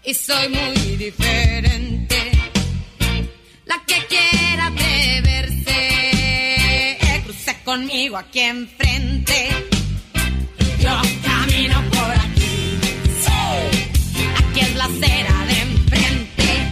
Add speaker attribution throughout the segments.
Speaker 1: y soy muy diferente. La que quiera atreverse, cruce conmigo aquí enfrente. Yo camino por aquí, sí, aquí es la acera de enfrente.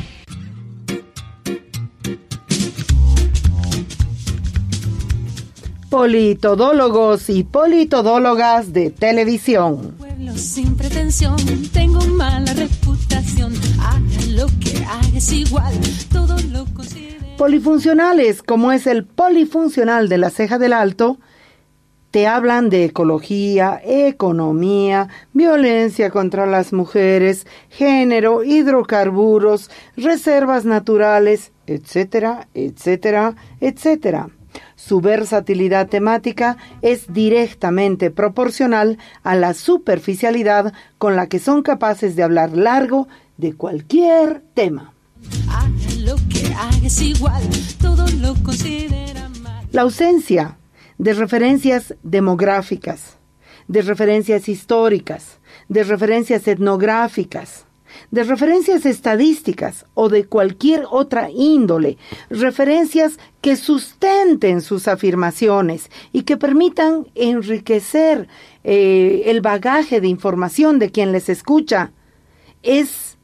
Speaker 2: Politodólogos y politodólogas de televisión.
Speaker 3: Pueblo sin pretensión, tengo mala reputación. Haga lo que hagas igual, todo lo considero.
Speaker 2: Polifuncionales, como es el polifuncional de la Ceja del Alto, te hablan de ecología, economía, violencia contra las mujeres, género, hidrocarburos, reservas naturales, etcétera, etcétera, etcétera. Su versatilidad temática es directamente proporcional a la superficialidad con la que son capaces de hablar largo de cualquier tema.
Speaker 3: Haga lo que hagas igual, todo lo considera mal.
Speaker 2: La ausencia de referencias demográficas, de referencias históricas, de referencias etnográficas, de referencias estadísticas o de cualquier otra índole, referencias que sustenten sus afirmaciones y que permitan enriquecer el bagaje de información de quien les escucha, es,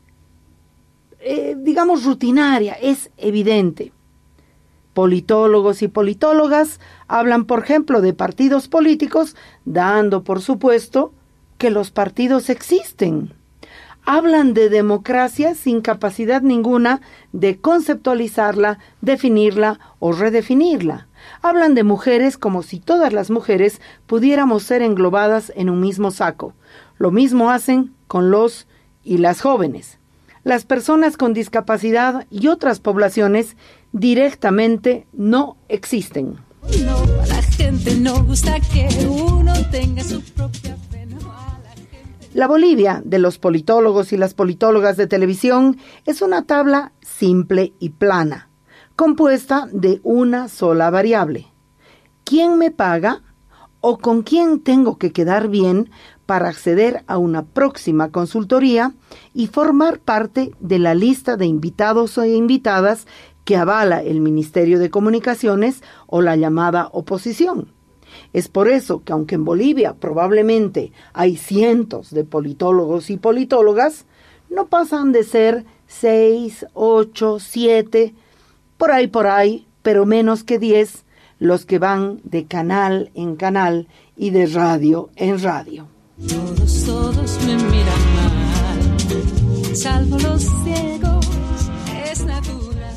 Speaker 2: digamos, rutinaria, es evidente. Politólogos y politólogas hablan, por ejemplo, de partidos políticos, dando por supuesto que los partidos existen. Hablan de democracia sin capacidad ninguna de conceptualizarla, definirla o redefinirla. Hablan de mujeres como si todas las mujeres pudiéramos ser englobadas en un mismo saco. Lo mismo hacen con los y las jóvenes. Las personas con discapacidad y otras poblaciones directamente no existen.
Speaker 3: No, a la gente no gusta que uno tenga su propia fe.
Speaker 2: La Bolivia de los politólogos y las politólogas de televisión es una tabla simple y plana, compuesta de una sola variable. ¿Quién me paga o con quién tengo que quedar bien para acceder a una próxima consultoría y formar parte de la lista de invitados o invitadas que avala el Ministerio de Comunicaciones o la llamada oposición? Es por eso que aunque en Bolivia probablemente hay cientos de politólogos y politólogas, no pasan de ser 6, 8, 7, por ahí, pero menos que 10, los que van de canal en canal y de radio en radio.
Speaker 3: Todos me miran mal, salvo los ciegos, es natural.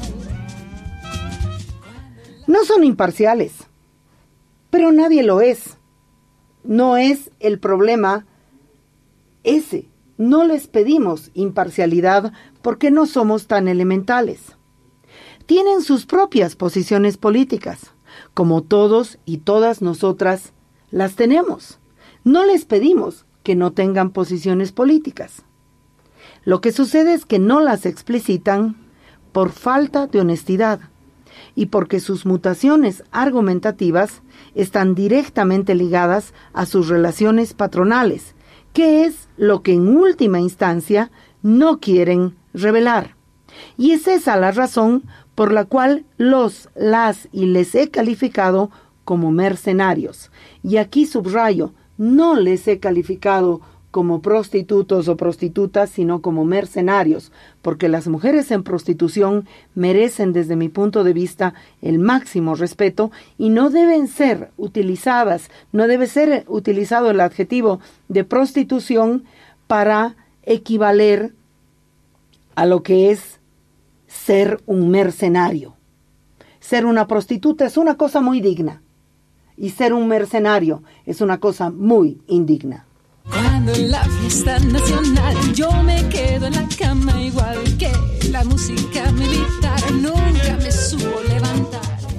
Speaker 2: No son imparciales. Pero nadie lo es. No es el problema ese. No les pedimos imparcialidad porque no somos tan elementales. Tienen sus propias posiciones políticas, como todos y todas nosotras las tenemos. No les pedimos que no tengan posiciones políticas. Lo que sucede es que no las explicitan por falta de honestidad y porque sus mutaciones argumentativas están directamente ligadas a sus relaciones patronales, que es lo que en última instancia no quieren revelar. Y es esa la razón por la cual las y les he calificado como mercenarios. Y aquí subrayo, no les he calificado como prostitutos o prostitutas, sino como mercenarios, porque las mujeres en prostitución merecen, desde mi punto de vista, el máximo respeto y no deben ser utilizadas, no debe ser utilizado el adjetivo de prostitución para equivaler a lo que es ser un mercenario. Ser una prostituta es una cosa muy digna y ser un mercenario es una cosa muy indigna.
Speaker 3: Cuando en la fiesta nacional yo me quedo en la cama igual que la música militar, nunca me supo levantar.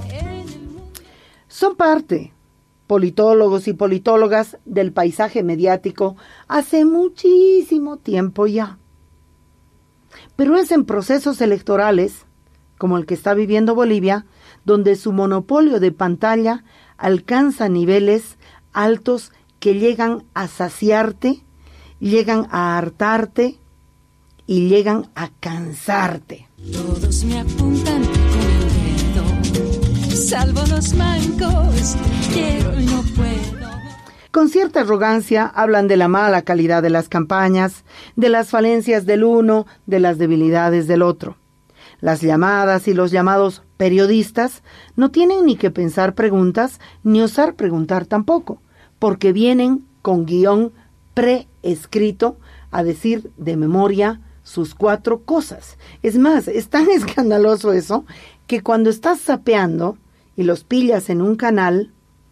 Speaker 2: Son parte, politólogos y politólogas, del paisaje mediático hace muchísimo tiempo ya. Pero es en procesos electorales, como el que está viviendo Bolivia, donde su monopolio de pantalla alcanza niveles altos que llegan a saciarte, llegan a hartarte y llegan a cansarte.
Speaker 3: Todos me apuntan con el dedo, salvo los mancos, quiero y no puedo.
Speaker 2: Con cierta arrogancia hablan de la mala calidad de las campañas, de las falencias del uno, de las debilidades del otro. Las llamadas y los llamados periodistas no tienen ni que pensar preguntas ni osar preguntar tampoco, porque vienen con guión preescrito a decir de memoria sus 4 cosas. Es más, es tan escandaloso eso que cuando estás zapeando y los pillas en un canal,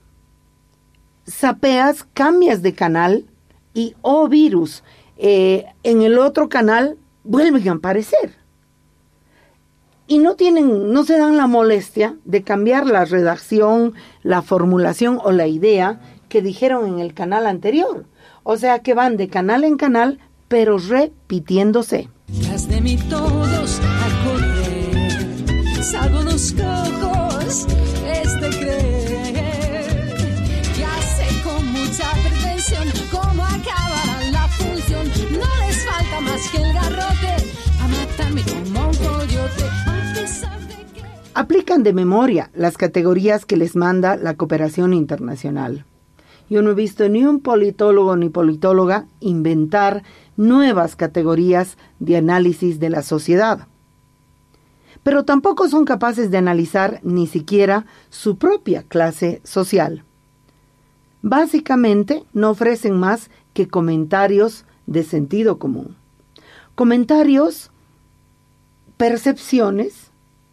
Speaker 2: zapeas, cambias de canal y oh virus, en el otro canal vuelven a aparecer. Y no se dan la molestia de cambiar la redacción, la formulación o la idea que dijeron en el canal anterior. O sea que van de canal en canal, pero repitiéndose.
Speaker 3: Tras de mí todos a correr, salvo los cojos, es de creer. Ya sé con mucha pretensión cómo acabará la función. No les falta más que el garrote a matarme como un coyote. A pesar de que...
Speaker 2: Aplican de memoria las categorías que les manda la cooperación internacional. Yo no he visto ni un politólogo ni politóloga inventar nuevas categorías de análisis de la sociedad. Pero tampoco son capaces de analizar ni siquiera su propia clase social. Básicamente no ofrecen más que comentarios de sentido común. Comentarios, percepciones,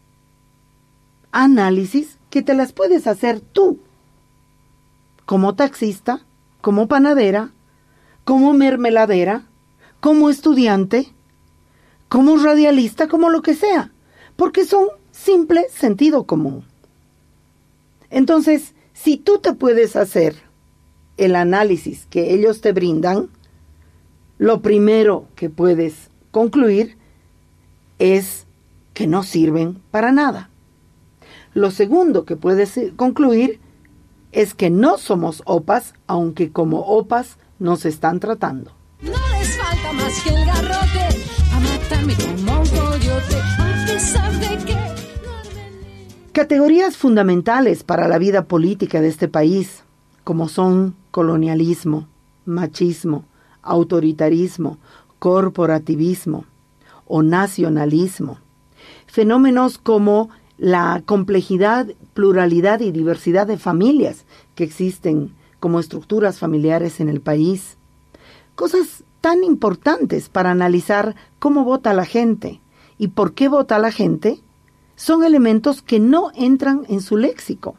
Speaker 2: análisis que te las puedes hacer tú. Como taxista, como panadera, como mermeladera, como estudiante, como radialista, como lo que sea, porque son simple sentido común. Entonces, si tú te puedes hacer el análisis que ellos te brindan, lo primero que puedes concluir es que no sirven para nada. Lo segundo que puedes concluir es que no somos opas, aunque como opas nos están tratando.
Speaker 3: No les falta más que el garrote a matarme como un coyote, a pesar de que...
Speaker 2: Categorías fundamentales para la vida política de este país, como son colonialismo, machismo, autoritarismo, corporativismo o nacionalismo. Fenómenos como la complejidad, pluralidad y diversidad de familias que existen como estructuras familiares en el país. Cosas tan importantes para analizar cómo vota la gente y por qué vota la gente son elementos que no entran en su léxico.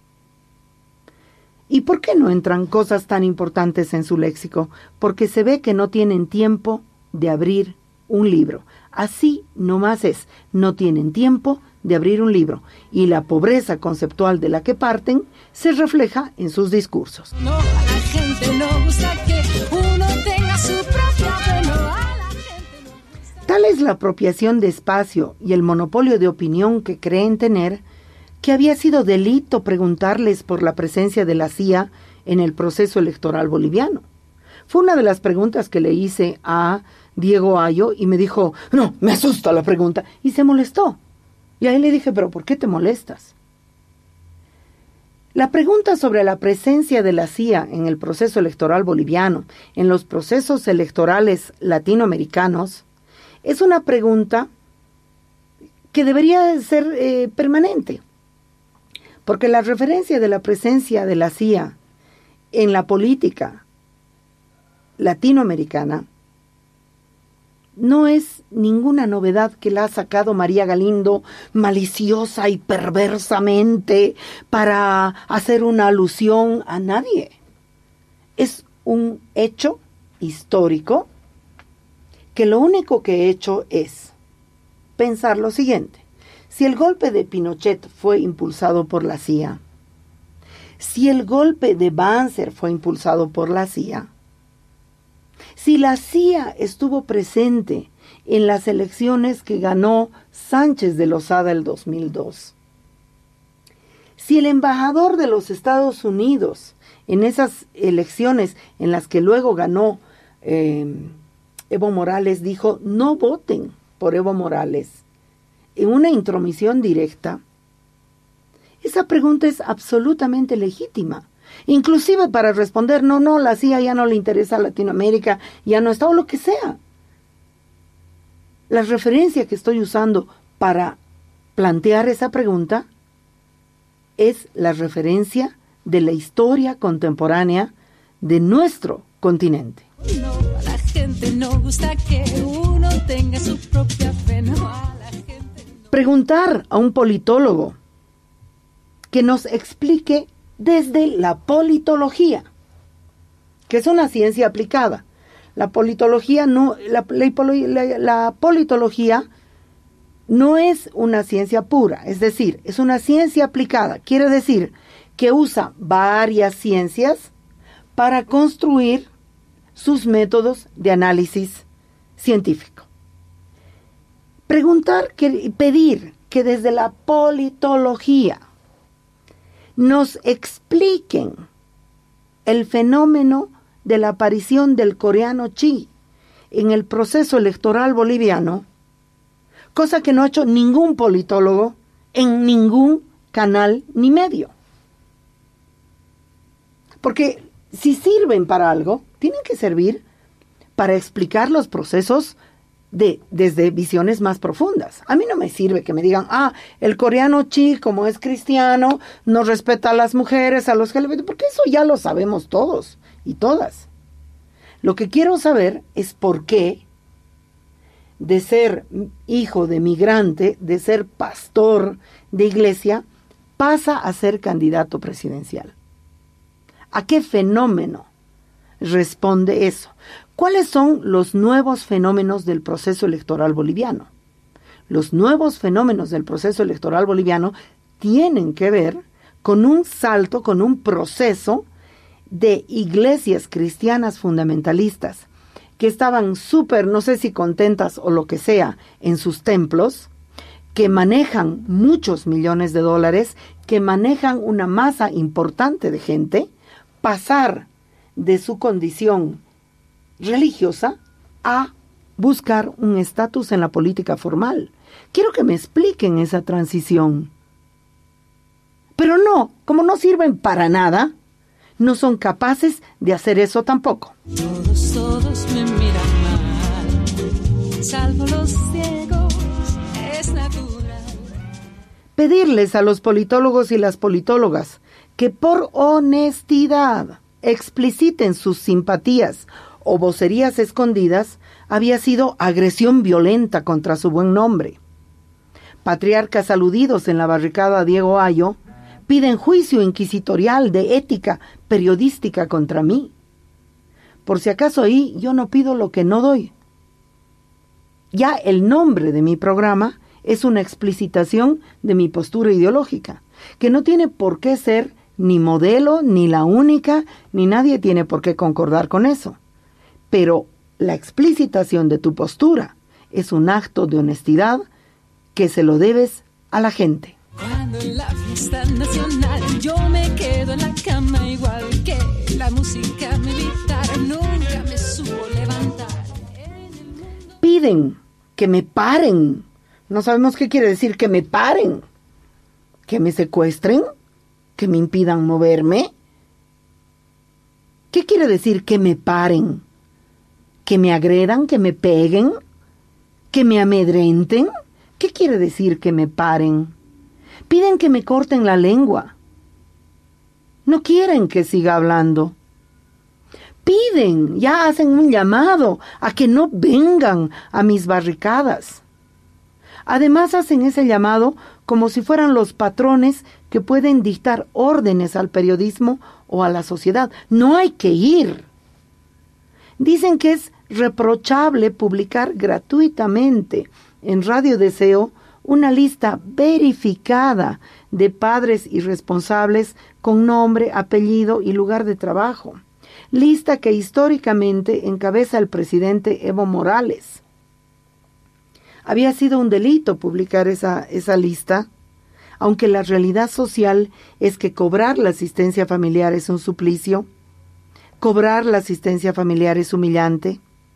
Speaker 2: ¿Y por qué no entran cosas tan importantes en su léxico? Porque se ve que no tienen tiempo de abrir un libro. Así nomás es, no tienen tiempo de abrir un libro, y la pobreza conceptual de la que parten se refleja en sus discursos.
Speaker 3: No, a la gente no gusta que uno tenga su propia, no, a la gente no gusta.
Speaker 2: Tal es la apropiación de espacio y el monopolio de opinión que creen tener, que había sido delito preguntarles por la presencia de la CIA en el proceso electoral boliviano. Fue una de las preguntas que le hice a Diego Ayo y me dijo, no, me asusta la pregunta, y se molestó. Y ahí le dije, ¿pero por qué te molestas? La pregunta sobre la presencia de la CIA en el proceso electoral boliviano, en los procesos electorales latinoamericanos, es una pregunta que debería ser permanente, porque la referencia de la presencia de la CIA en la política latinoamericana no es ninguna novedad que la ha sacado María Galindo maliciosa y perversamente para hacer una alusión a nadie. Es un hecho histórico que lo único que he hecho es pensar lo siguiente. Si el golpe de Pinochet fue impulsado por la CIA, si el golpe de Banzer fue impulsado por la CIA, si la CIA estuvo presente en las elecciones que ganó Sánchez de Lozada el 2002, si el embajador de los Estados Unidos en esas elecciones en las que luego ganó Evo Morales dijo, no voten por Evo Morales, en una intromisión directa, esa pregunta es absolutamente legítima. Inclusive para responder, no, la CIA ya no le interesa a Latinoamérica, ya no está, o lo que sea. La referencia que estoy usando para plantear esa pregunta es la referencia de la historia contemporánea de nuestro continente.
Speaker 3: No, a la gente no gusta que uno tenga su propia fe, no, a la gente no.
Speaker 2: Preguntar a un politólogo que nos explique desde la politología, que es una ciencia aplicada. La politología la politología no es una ciencia pura, es decir, es una ciencia aplicada. Quiere decir que usa varias ciencias para construir sus métodos de análisis científico. Pedir que desde la politología nos expliquen el fenómeno de la aparición del coreano Chi en el proceso electoral boliviano, cosa que no ha hecho ningún politólogo en ningún canal ni medio. Porque si sirven para algo, tienen que servir para explicar los procesos desde visiones más profundas. A mí no me sirve que me digan, el coreano Chi, como es cristiano, no respeta a las mujeres, a los LGBT, porque eso ya lo sabemos todos y todas. Lo que quiero saber es por qué, de ser hijo de migrante, de ser pastor de iglesia, pasa a ser candidato presidencial. ¿A qué fenómeno responde eso? ¿Cuáles son los nuevos fenómenos del proceso electoral boliviano? Los nuevos fenómenos del proceso electoral boliviano tienen que ver con un salto, con un proceso de iglesias cristianas fundamentalistas que estaban no sé si contentas o lo que sea, en sus templos, que manejan muchos millones de dólares, que manejan una masa importante de gente, pasar de su condición religiosa a buscar un estatus en la política formal. Quiero que me expliquen esa transición. Pero no, como no sirven para nada, no son capaces de hacer eso tampoco.
Speaker 3: Todos me miran mal, salvo los ciegos, es natural.
Speaker 2: Pedirles a los politólogos y las politólogas que por honestidad expliciten sus simpatías o vocerías escondidas había sido agresión violenta contra su buen nombre. Patriarcas aludidos en la barricada Diego Ayo piden juicio inquisitorial de ética periodística contra mí. Por si acaso ahí yo no pido lo que no doy. Ya el nombre de mi programa es una explicitación de mi postura ideológica, que no tiene por qué ser ni modelo, ni la única, ni nadie tiene por qué concordar con eso. Pero la explicitación de tu postura es un acto de honestidad que se lo debes a la gente.
Speaker 3: Cuando en la fiesta nacional yo me quedo en la cama igual que la música militar, nunca me supo levantar.
Speaker 2: Piden que me paren. No sabemos qué quiere decir que me paren. ¿Que me secuestren? ¿Que me impidan moverme? ¿Qué quiere decir que me paren? ¿Que me agredan? ¿Que me peguen? ¿Que me amedrenten? ¿Qué quiere decir que me paren? Piden que me corten la lengua. No quieren que siga hablando. Piden, ya hacen un llamado a que no vengan a mis barricadas. Además hacen ese llamado como si fueran los patrones que pueden dictar órdenes al periodismo o a la sociedad. No hay que ir. Dicen que es reprochable publicar gratuitamente en Radio Deseo una lista verificada de padres irresponsables con nombre, apellido y lugar de trabajo. Lista que históricamente encabeza el presidente Evo Morales. Había sido un delito publicar esa lista, aunque la realidad social es que cobrar la asistencia familiar es un suplicio, cobrar la asistencia familiar es humillante,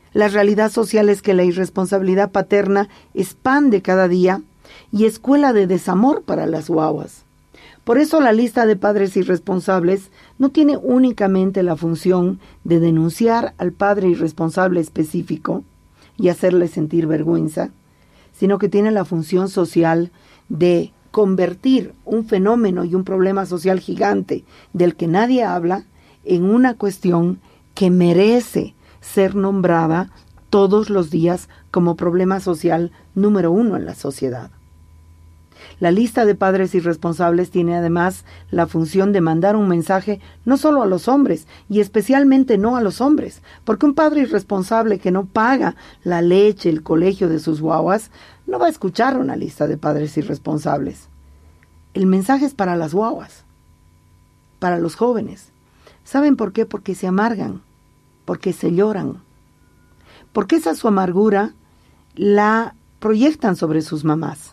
Speaker 2: La realidad social es que la irresponsabilidad paterna expande cada día y es escuela de desamor para las guaguas. Por eso la lista de padres irresponsables no tiene únicamente la función de denunciar al padre irresponsable específico y hacerle sentir vergüenza, sino que tiene la función social de convertir un fenómeno y un problema social gigante del que nadie habla en una cuestión que merece ser nombrada todos los días como problema social número 1 en la sociedad. La lista de padres irresponsables tiene además la función de mandar un mensaje no solo a los hombres, y especialmente no a los hombres, porque un padre irresponsable que no paga la leche, el colegio de sus guaguas, no va a escuchar una lista de padres irresponsables. El mensaje es para las guaguas, para los jóvenes. ¿Saben por qué? Porque se amargan, porque se lloran, porque esa su amargura la proyectan sobre sus mamás.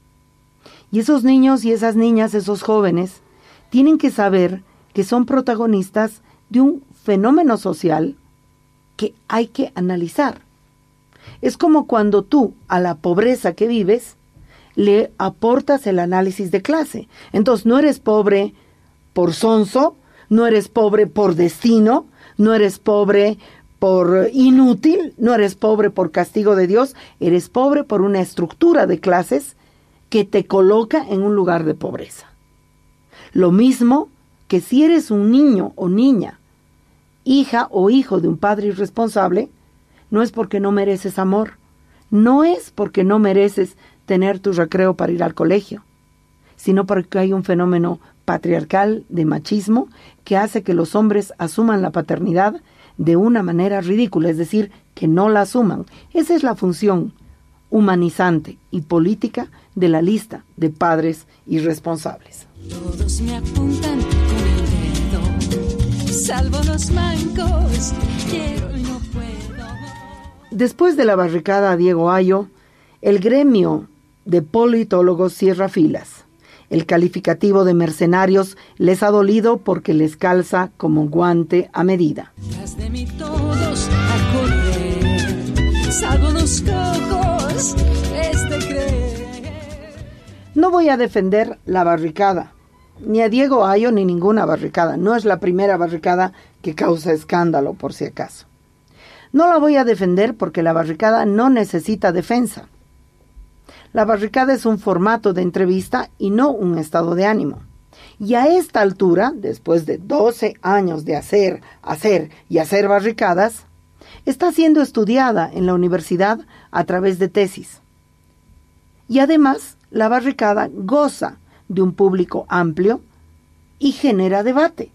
Speaker 2: Y esos niños y esas niñas, esos jóvenes, tienen que saber que son protagonistas de un fenómeno social que hay que analizar. Es como cuando tú, a la pobreza que vives, le aportas el análisis de clase. Entonces, no eres pobre por sonso, no eres pobre por destino, no eres pobre por inútil, no eres pobre por castigo de Dios, eres pobre por una estructura de clases que te coloca en un lugar de pobreza. Lo mismo que si eres un niño o niña, hija o hijo de un padre irresponsable, no es porque no mereces amor, no es porque no mereces tener tu recreo para ir al colegio, sino porque hay un fenómeno patriarcal de machismo que hace que los hombres asuman la paternidad de una manera ridícula, es decir, que no la asuman. Esa es la función humanizante y política de la lista de padres irresponsables.
Speaker 3: Todos me apuntan con el dedo, salvo los mancos, quiero y no puedo.
Speaker 2: Después de la barricada a Diego Ayo, el gremio de politólogos cierra filas. El calificativo de mercenarios les ha dolido porque les calza como guante a medida.
Speaker 3: Tras de mí todos a correr, salvo los cojos, creer.
Speaker 2: No voy a defender la barricada, ni a Diego Ayo ni ninguna barricada. No es la primera barricada que causa escándalo, por si acaso. No la voy a defender porque la barricada no necesita defensa. La barricada es un formato de entrevista y no un estado de ánimo. Y a esta altura, después de 12 años de hacer barricadas, está siendo estudiada en la universidad a través de tesis. Y además, la barricada goza de un público amplio y genera debate.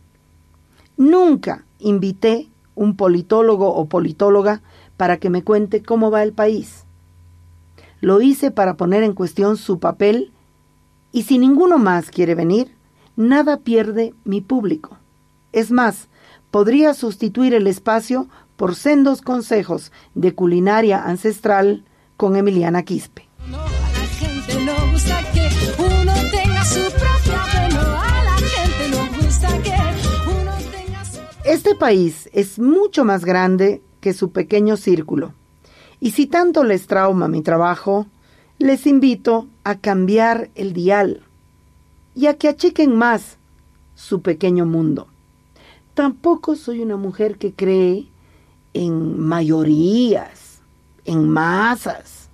Speaker 2: Nunca invité un politólogo o politóloga para que me cuente cómo va el país. Lo hice para poner en cuestión su papel, y si ninguno más quiere venir, nada pierde mi público. Es más, podría sustituir el espacio por sendos consejos de culinaria ancestral con Emiliana Quispe.
Speaker 3: No, a la gente no gusta que uno tenga su propia bueno, a la gente no gusta que uno tenga su...
Speaker 2: Este país es mucho más grande que su pequeño círculo. Y si tanto les trauma mi trabajo, les invito a cambiar el dial y a que achiquen más su pequeño mundo. Tampoco soy una mujer que cree en mayorías, en masas.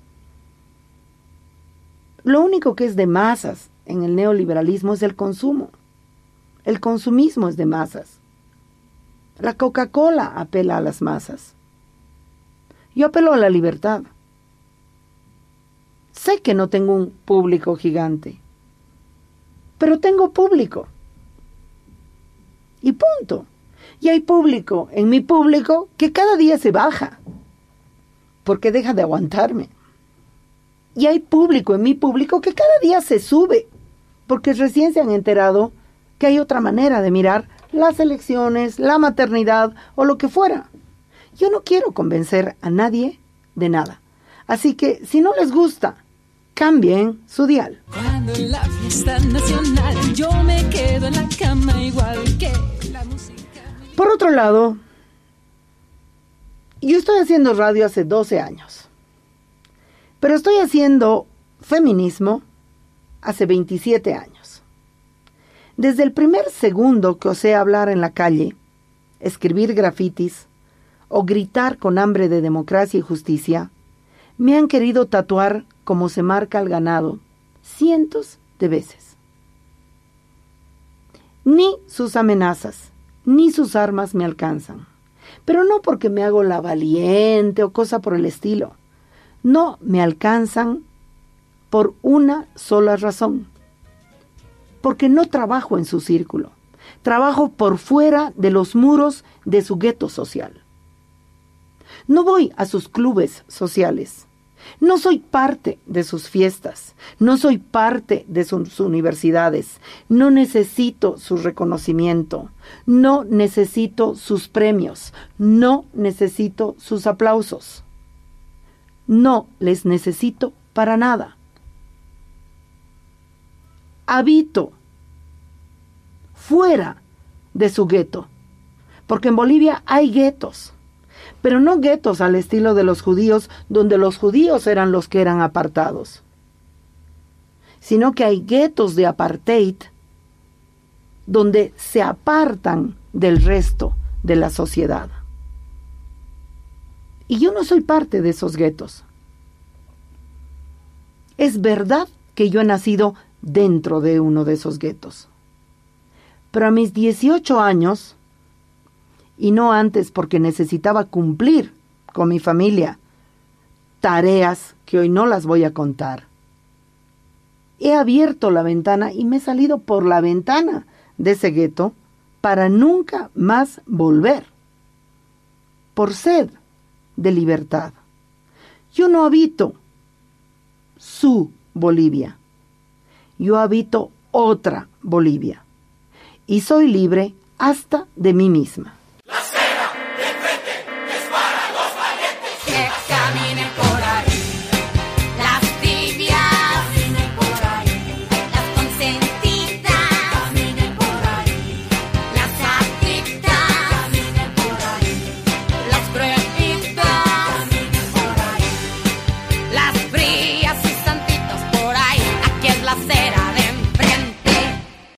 Speaker 2: Lo único que es de masas en el neoliberalismo es el consumo. El consumismo es de masas. La Coca-Cola apela a las masas. Yo apelo a la libertad. Sé que no tengo un público gigante, pero tengo público. Y punto. Y hay público en mi público que cada día se baja, porque deja de aguantarme. Y hay público en mi público que cada día se sube, porque recién se han enterado que hay otra manera de mirar las elecciones, la maternidad o lo que fuera. Yo no quiero convencer a nadie de nada. Así que, si no les gusta, cambien su dial.
Speaker 3: Cuando en la fiesta nacional yo me quedo en la cama igual que la música.
Speaker 2: Por otro lado, Yo estoy haciendo radio hace 12 años, pero estoy haciendo feminismo hace 27 años. Desde el primer segundo que osé hablar en la calle, escribir grafitis o gritar con hambre de democracia y justicia, me han querido tatuar como se marca al ganado cientos de veces. Ni sus amenazas, ni sus armas me alcanzan. Pero no porque me hago la valiente o cosa por el estilo. No me alcanzan por una sola razón. Porque no trabajo en su círculo. Trabajo por fuera de los muros de su gueto social. No voy a sus clubes sociales. No soy parte de sus fiestas. No soy parte de sus universidades. No necesito su reconocimiento. No necesito sus premios. No necesito sus aplausos. No les necesito para nada. Habito fuera de su gueto, porque en Bolivia hay guetos, pero no guetos al estilo de los judíos, donde los judíos eran los que eran apartados, sino que hay guetos de apartheid, donde se apartan del resto de la sociedad. Y yo no soy parte de esos guetos. Es verdad que yo he nacido dentro de uno de esos guetos. Pero a mis 18 años, y no antes porque necesitaba cumplir con mi familia tareas que hoy no las voy a contar, he abierto la ventana y me he salido por la ventana de ese gueto para nunca más volver, por sed de libertad. Yo no habito su Bolivia, yo habito otra Bolivia, y soy libre hasta de mí misma.